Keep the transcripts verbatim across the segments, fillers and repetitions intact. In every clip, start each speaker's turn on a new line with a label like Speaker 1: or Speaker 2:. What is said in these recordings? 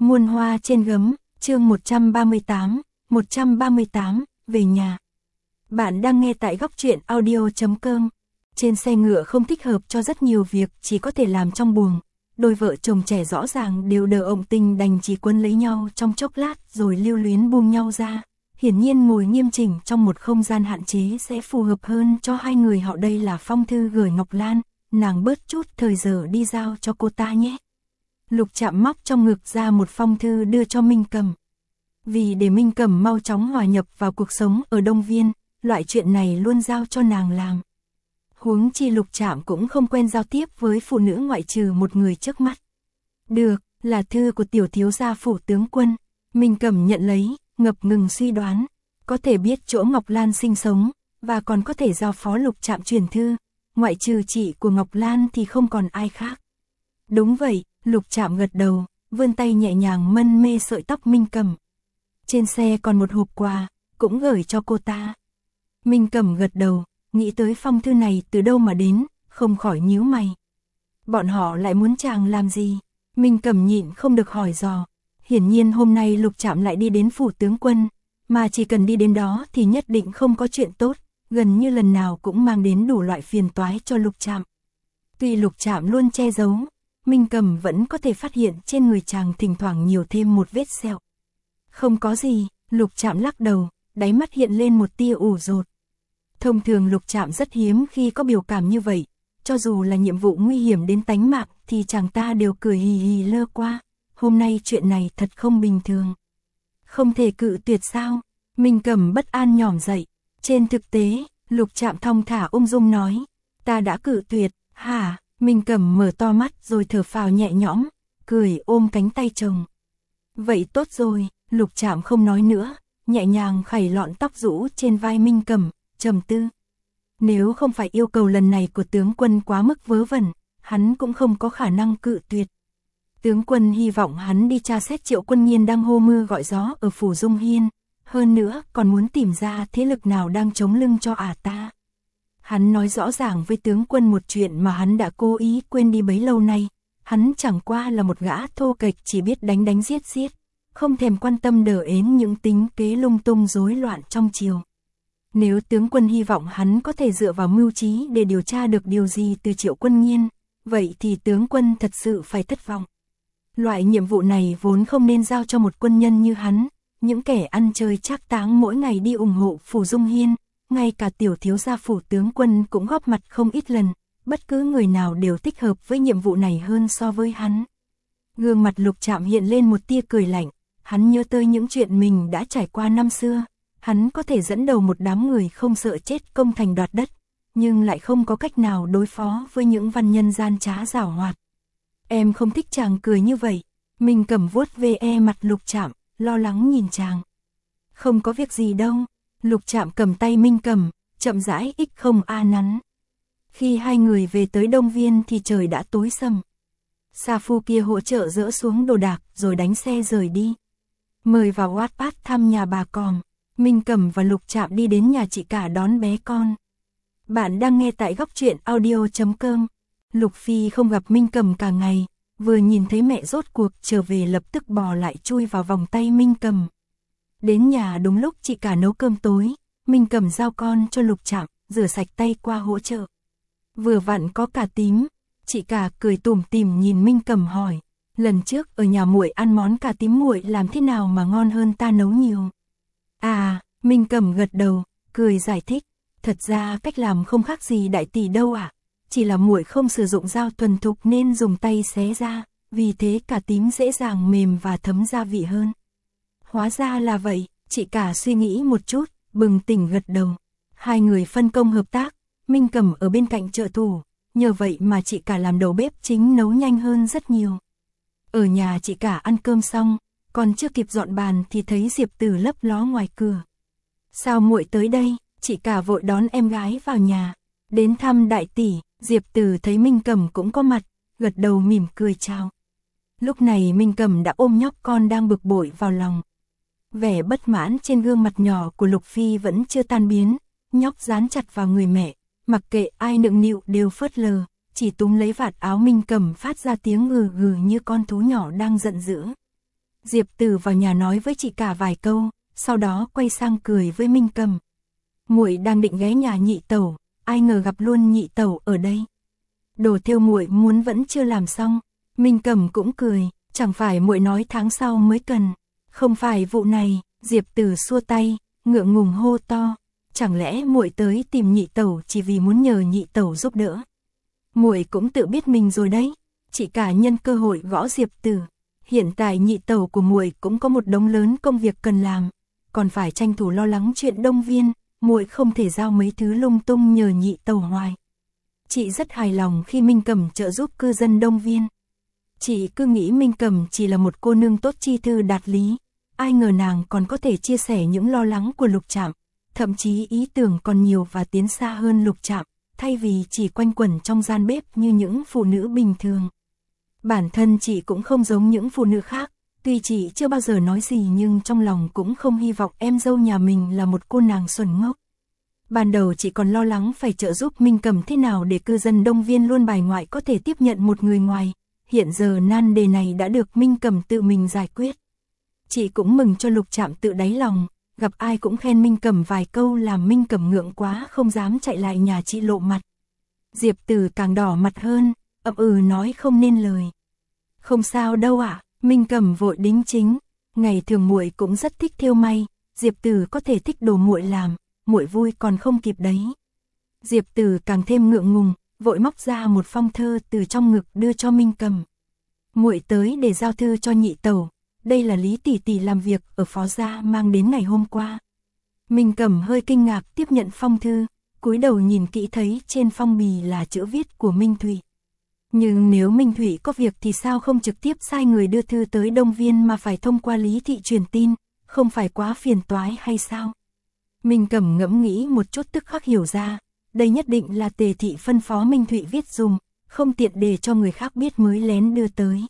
Speaker 1: Muôn hoa trên gấm, chương một trăm ba mươi tám, một trăm ba mươi tám, về nhà. Bạn đang nghe tại góc truyện audio chấm com. Trên xe ngựa không thích hợp cho rất nhiều việc, chỉ có thể làm trong buồng. Đôi vợ chồng trẻ rõ ràng đều đờ ộng tình đành chỉ quấn lấy nhau trong chốc lát rồi lưu luyến buông nhau ra. Hiển nhiên ngồi nghiêm chỉnh trong một không gian hạn chế sẽ phù hợp hơn cho hai người họ. Đây là phong thư gửi Ngọc Lan, nàng bớt chút thời giờ đi giao cho cô ta nhé. Lục Trạm móc trong ngực ra một phong thư đưa cho Minh Cầm. Vì để Minh Cầm mau chóng hòa nhập vào cuộc sống ở Đông Viên, loại chuyện này luôn giao cho nàng làm. Huống chi Lục Trạm cũng không quen giao tiếp với phụ nữ ngoại trừ một người trước mắt. Được, là thư của tiểu thiếu gia phủ tướng quân. Minh Cầm nhận lấy, ngập ngừng suy đoán, có thể biết chỗ Ngọc Lan sinh sống, và còn có thể giao phó Lục Trạm truyền thư, ngoại trừ chị của Ngọc Lan thì không còn ai khác. Đúng vậy, Lục Trạm gật đầu, vươn tay nhẹ nhàng mân mê sợi tóc Minh Cầm. Trên xe còn một hộp quà, cũng gửi cho cô ta. Minh Cầm gật đầu, nghĩ tới phong thư này từ đâu mà đến, không khỏi nhíu mày. Bọn họ lại muốn chàng làm gì? Minh Cầm nhịn không được hỏi dò. Hiển nhiên hôm nay Lục Trạm lại đi đến phủ tướng quân, mà chỉ cần đi đến đó thì nhất định không có chuyện tốt, gần như lần nào cũng mang đến đủ loại phiền toái cho Lục Trạm. Tuy Lục Trạm luôn che giấu, Minh Cầm vẫn có thể phát hiện trên người chàng thỉnh thoảng nhiều thêm một vết sẹo. Không có gì, Lục Trạm lắc đầu, đáy mắt hiện lên một tia ủ rột. Thông thường Lục Trạm rất hiếm khi có biểu cảm như vậy, cho dù là nhiệm vụ nguy hiểm đến tánh mạng thì chàng ta đều cười hì hì lơ qua. Hôm nay chuyện này thật không bình thường. Không thể cự tuyệt sao? Minh Cầm bất an nhỏm dậy. Trên thực tế, Lục Trạm thong thả ung dung nói, ta đã cự tuyệt, hả? Minh Cầm mở to mắt rồi thở phào nhẹ nhõm, cười ôm cánh tay chồng. Vậy tốt rồi, Lục Trạm không nói nữa, nhẹ nhàng khẩy lọn tóc rũ trên vai Minh Cầm, trầm tư. Nếu không phải yêu cầu lần này của tướng quân quá mức vớ vẩn, hắn cũng không có khả năng cự tuyệt. Tướng quân hy vọng hắn đi tra xét Triệu Quân Nghiên đang hô mưa gọi gió ở phủ Dung Hiên, hơn nữa còn muốn tìm ra thế lực nào đang chống lưng cho ả ta. Hắn nói rõ ràng với tướng quân một chuyện mà hắn đã cố ý quên đi bấy lâu nay, hắn chẳng qua là một gã thô kệch chỉ biết đánh đánh giết giết, không thèm quan tâm đờ ến những tính kế lung tung rối loạn trong triều. Nếu tướng quân hy vọng hắn có thể dựa vào mưu trí để điều tra được điều gì từ Triệu Quân Nghiên, vậy thì tướng quân thật sự phải thất vọng. Loại nhiệm vụ này vốn không nên giao cho một quân nhân như hắn, những kẻ ăn chơi trác táng mỗi ngày đi ủng hộ phủ Dung Hiên, ngay cả tiểu thiếu gia phủ tướng quân cũng góp mặt không ít lần, bất cứ người nào đều thích hợp với nhiệm vụ này hơn so với hắn. Gương mặt Lục Trạm hiện lên một tia cười lạnh, hắn nhớ tới những chuyện mình đã trải qua năm xưa, hắn có thể dẫn đầu một đám người không sợ chết công thành đoạt đất, nhưng lại không có cách nào đối phó với những văn nhân gian trá giảo hoạt. Em không thích chàng cười như vậy. Minh Cầm vuốt ve e mặt Lục Trạm, lo lắng nhìn chàng. Không có việc gì đâu. Lục Trạm cầm tay Minh Cầm, chậm rãi ích không a nắn. Khi hai người về tới Đông Viên thì trời đã tối sầm. Sa phu kia hỗ trợ dỡ xuống đồ đạc rồi đánh xe rời đi. Mời vào Wattpad thăm nhà bà Còm. Minh Cầm và Lục Trạm đi đến nhà chị cả đón bé con. Bạn đang nghe tại góc truyện audio chấm com. Lục Phi không gặp Minh Cầm cả ngày, vừa nhìn thấy mẹ rốt cuộc trở về lập tức bò lại chui vào vòng tay Minh Cầm. Đến nhà đúng lúc chị cả nấu cơm tối, Minh Cầm giao con cho Lục Trạm, rửa sạch tay qua hỗ trợ. Vừa vặn có cà tím, chị cả cười tủm tỉm nhìn Minh Cầm hỏi, lần trước ở nhà muội ăn món cà tím muội làm thế nào mà ngon hơn ta nấu nhiều. À, Minh Cầm gật đầu, cười giải thích, thật ra cách làm không khác gì đại tỷ đâu ạ. À? Chỉ là muội không sử dụng dao thuần thục nên dùng tay xé ra, vì thế cà tím dễ dàng mềm và thấm gia vị hơn. Hóa ra là vậy, chị cả suy nghĩ một chút, bừng tỉnh gật đầu. Hai người phân công hợp tác, Minh Cầm ở bên cạnh trợ thủ, nhờ vậy mà chị cả làm đầu bếp chính nấu nhanh hơn rất nhiều. Ở nhà chị cả ăn cơm xong, còn chưa kịp dọn bàn thì thấy Diệp Tử lấp ló ngoài cửa. Sao muội tới đây? Chị cả vội đón em gái vào nhà, đến thăm đại tỷ. Diệp Tử thấy Minh Cầm cũng có mặt, gật đầu mỉm cười chào. Lúc này Minh Cầm đã ôm nhóc con đang bực bội vào lòng. Vẻ bất mãn trên gương mặt nhỏ của Lục Phi vẫn chưa tan biến, nhóc dán chặt vào người mẹ, mặc kệ ai nựng nịu đều phớt lờ, chỉ túm lấy vạt áo Minh Cầm phát ra tiếng gừ gừ như con thú nhỏ đang giận dữ. Diệp Tử vào nhà nói với chị cả vài câu, sau đó quay sang cười với Minh Cầm. Muội đang định ghé nhà nhị tẩu, ai ngờ gặp luôn nhị tẩu ở đây. Đồ thêu muội muốn vẫn chưa làm xong. Minh Cầm cũng cười, chẳng phải muội nói tháng sau mới cần. Không phải vụ này. Diệp Tử xua tay, ngượng ngùng hô to, chẳng lẽ muội tới tìm nhị tẩu chỉ vì muốn nhờ nhị tẩu giúp đỡ. Muội cũng tự biết mình rồi đấy. Chị cả nhân cơ hội gõ Diệp Tử. Hiện tại nhị tẩu của muội cũng có một đống lớn công việc cần làm, còn phải tranh thủ lo lắng chuyện Đông Viên, muội không thể giao mấy thứ lung tung nhờ nhị tẩu hoài. Chị rất hài lòng khi Minh Cầm trợ giúp cư dân Đông Viên. Chị cứ nghĩ Minh Cầm chỉ là một cô nương tốt chi thư đạt lý, ai ngờ nàng còn có thể chia sẻ những lo lắng của Lục Trạm, thậm chí ý tưởng còn nhiều và tiến xa hơn Lục Trạm, thay vì chỉ quanh quẩn trong gian bếp như những phụ nữ bình thường. Bản thân chị cũng không giống những phụ nữ khác, tuy chị chưa bao giờ nói gì nhưng trong lòng cũng không hy vọng em dâu nhà mình là một cô nàng xuẩn ngốc. Ban đầu chị còn lo lắng phải trợ giúp Minh Cầm thế nào để cư dân Đông Viên luôn bài ngoại có thể tiếp nhận một người ngoài, hiện giờ nan đề này đã được Minh Cầm tự mình giải quyết. Chị cũng mừng cho Lục Trạm tự đáy lòng, gặp ai cũng khen Minh Cầm vài câu làm Minh Cầm ngượng quá không dám chạy lại nhà chị lộ mặt. Diệp Tử càng đỏ mặt hơn, ậm ừ nói không nên lời. Không sao đâu ạ, à, Minh Cầm vội đính chính, ngày thường muội cũng rất thích thêu may, Diệp Tử có thể thích đồ muội làm, muội vui còn không kịp đấy. Diệp Tử càng thêm ngượng ngùng, vội móc ra một phong thơ từ trong ngực đưa cho Minh Cầm. Muội tới để giao thư cho nhị tẩu, đây là Lý tỷ tỷ làm việc ở Phó gia mang đến ngày hôm qua. Minh Cầm hơi kinh ngạc tiếp nhận phong thư, cúi đầu nhìn kỹ thấy trên phong bì là chữ viết của Minh Thủy. Nhưng nếu Minh Thủy có việc thì sao không trực tiếp sai người đưa thư tới Đông Viên mà phải thông qua Lý thị truyền tin, không phải quá phiền toái hay sao? Minh Cầm ngẫm nghĩ một chút tức khắc hiểu ra, đây nhất định là Tề thị phân phó Minh Thủy viết dùng, không tiện để cho người khác biết mới lén đưa tới.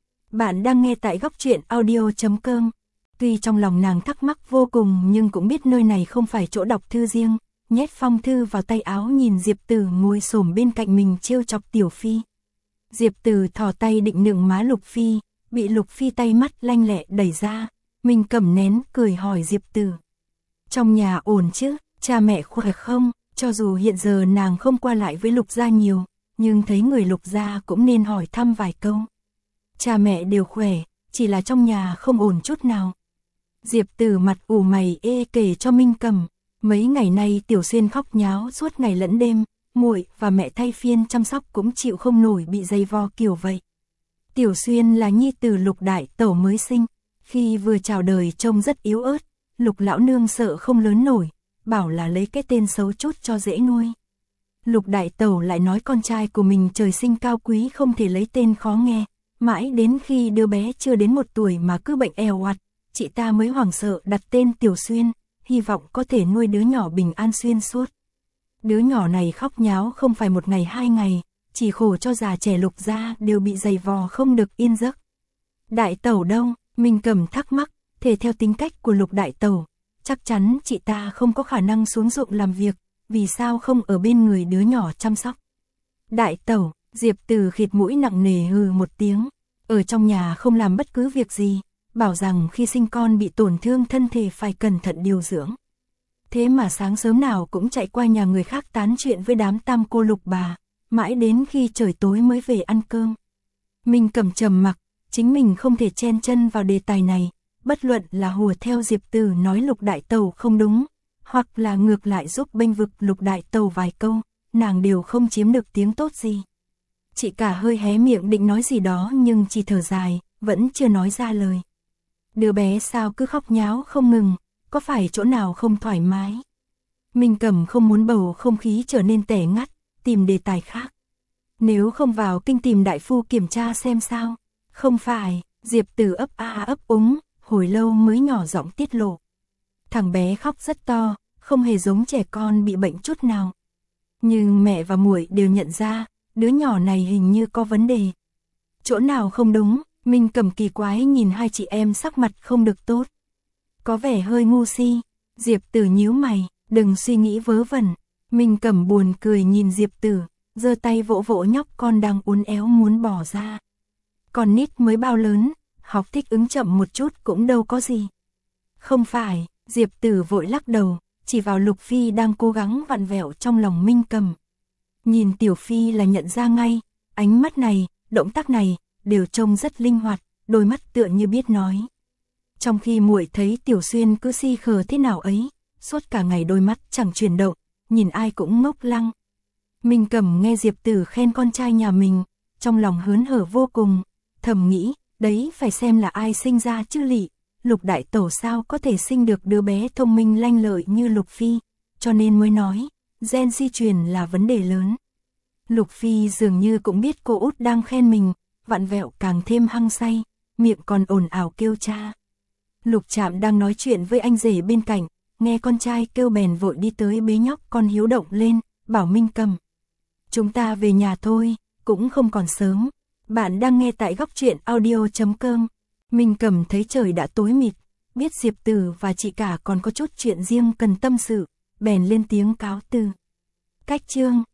Speaker 1: Bạn đang nghe tại góc truyện audio chấm com. Tuy trong lòng nàng thắc mắc vô cùng nhưng cũng biết nơi này không phải chỗ đọc thư riêng, nhét phong thư vào tay áo nhìn Diệp Tử ngồi xổm bên cạnh mình trêu chọc Tiểu Phi. Diệp Tử thò tay định nựng má Lục Phi, bị Lục Phi tay mắt lanh lẹ đẩy ra, Minh Cầm nén cười hỏi Diệp Tử. Trong nhà ổn chứ, cha mẹ khỏe không? Cho dù hiện giờ nàng không qua lại với Lục gia nhiều, nhưng thấy người Lục gia cũng nên hỏi thăm vài câu. Cha mẹ đều khỏe, chỉ là trong nhà không ổn chút nào. Diệp Tử mặt ủ mày ê kể cho Minh Cầm, mấy ngày nay Tiểu Xuyên khóc nháo suốt ngày lẫn đêm, muội và mẹ thay phiên chăm sóc cũng chịu không nổi bị dày vò kiểu vậy. Tiểu Xuyên là nhi tử Lục đại tẩu mới sinh, khi vừa chào đời trông rất yếu ớt, Lục lão nương sợ không lớn nổi, bảo là lấy cái tên xấu chút cho dễ nuôi. Lục đại tẩu lại nói con trai của mình trời sinh cao quý không thể lấy tên khó nghe, mãi đến khi đứa bé chưa đến một tuổi mà cứ bệnh èo oặt, chị ta mới hoảng sợ đặt tên Tiểu Xuyên, hy vọng có thể nuôi đứa nhỏ bình an xuyên suốt. Đứa nhỏ này khóc nháo không phải một ngày hai ngày, chỉ khổ cho già trẻ Lục gia đều bị dày vò không được yên giấc. Đại tẩu đâu? Minh Cầm thắc mắc, thể theo tính cách của Lục đại tẩu, chắc chắn chị ta không có khả năng xuống ruộng làm việc, vì sao không ở bên người đứa nhỏ chăm sóc. Đại tẩu, Diệp Tử khịt mũi nặng nề hừ một tiếng, ở trong nhà không làm bất cứ việc gì, bảo rằng khi sinh con bị tổn thương thân thể phải cẩn thận điều dưỡng. Thế mà sáng sớm nào cũng chạy qua nhà người khác tán chuyện với đám tam cô Lục bà, mãi đến khi trời tối mới về ăn cơm. Minh Cầm trầm mặc, chính mình không thể chen chân vào đề tài này, bất luận là hùa theo Diệp Tử nói Lục đại tẩu không đúng, hoặc là ngược lại giúp bênh vực Lục đại tẩu vài câu, nàng đều không chiếm được tiếng tốt gì. Chị cả hơi hé miệng định nói gì đó nhưng chỉ thở dài, vẫn chưa nói ra lời. Đứa bé sao cứ khóc nháo không ngừng, có phải chỗ nào không thoải mái? Minh Cầm không muốn bầu không khí trở nên tẻ ngắt, tìm đề tài khác. Nếu không vào kinh tìm đại phu kiểm tra xem sao? Không phải, Diệp Tử ấp a ấp úng, hồi lâu mới nhỏ giọng tiết lộ. Thằng bé khóc rất to, không hề giống trẻ con bị bệnh chút nào. Nhưng mẹ và muội đều nhận ra, đứa nhỏ này hình như có vấn đề. Chỗ nào không đúng? Minh Cầm kỳ quái nhìn hai chị em sắc mặt không được tốt. Có vẻ hơi ngu si. Diệp Tử nhíu mày, đừng suy nghĩ vớ vẩn. Minh Cầm buồn cười nhìn Diệp Tử, giơ tay vỗ vỗ nhóc con đang uốn éo muốn bỏ ra. Con nít mới bao lớn, học thích ứng chậm một chút cũng đâu có gì. Không phải, Diệp Tử vội lắc đầu, chỉ vào Lục Phi đang cố gắng vặn vẹo trong lòng Minh Cầm. Nhìn Tiểu Phi là nhận ra ngay, ánh mắt này, động tác này, đều trông rất linh hoạt, đôi mắt tựa như biết nói. Trong khi muội thấy Tiểu Xuyên cứ si khờ thế nào ấy, suốt cả ngày đôi mắt chẳng chuyển động, nhìn ai cũng ngốc lăng. Minh Cầm nghe Diệp Tử khen con trai nhà mình, trong lòng hớn hở vô cùng, thầm nghĩ, đấy phải xem là ai sinh ra chứ lị, Lục đại tẩu sao có thể sinh được đứa bé thông minh lanh lợi như Lục Phi, cho nên mới nói, gen di truyền là vấn đề lớn. Lục Phi dường như cũng biết cô út đang khen mình, vặn vẹo càng thêm hăng say, miệng còn ồn ào kêu cha. Lục Trạm đang nói chuyện với anh rể bên cạnh, nghe con trai kêu bèn vội đi tới bế nhóc con hiếu động lên, bảo Minh Cầm. Chúng ta về nhà thôi, cũng không còn sớm. Bạn đang nghe tại góc truyện audio chấm com. Minh Cầm thấy trời đã tối mịt, biết Diệp Tử và chị cả còn có chút chuyện riêng cần tâm sự, bèn lên tiếng cáo từ. Cách chương